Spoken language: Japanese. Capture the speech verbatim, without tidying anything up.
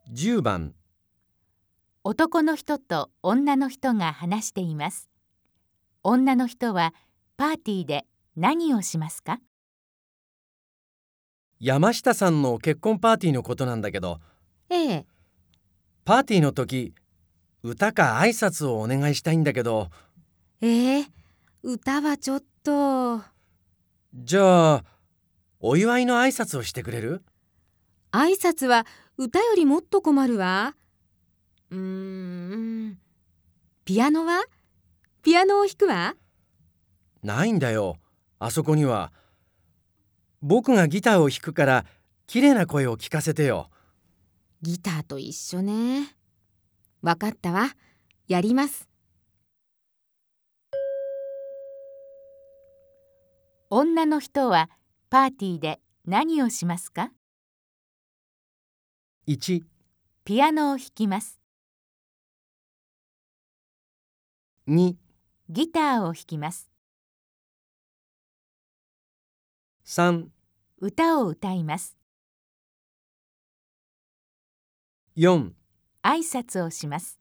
じゅうばん。 男の人と女の人が話しています。女の人はパーティーで何をしますか？ 山下さんの結婚パーティーのことなんだけど、 ええ。 パーティーの時、歌か挨拶をお願いしたいんだけど。 ええ、歌はちょっと。 じゃあ、お祝いの挨拶をしてくれる？ 挨拶は歌よりもっと困るわ。うーん。ピアノは？ピアノを弾くわ。 ないんだよ、あそこには。僕がギターを弾くから、綺麗な声を聞かせてよ。 ギターと一緒ね。わかったわ。やります。 女の人はパーティーで何をしますか？ いち、 ピアノを弾きます。 に、 ギターを弾きます。 さん、 歌を歌います。 よん。 挨拶をします。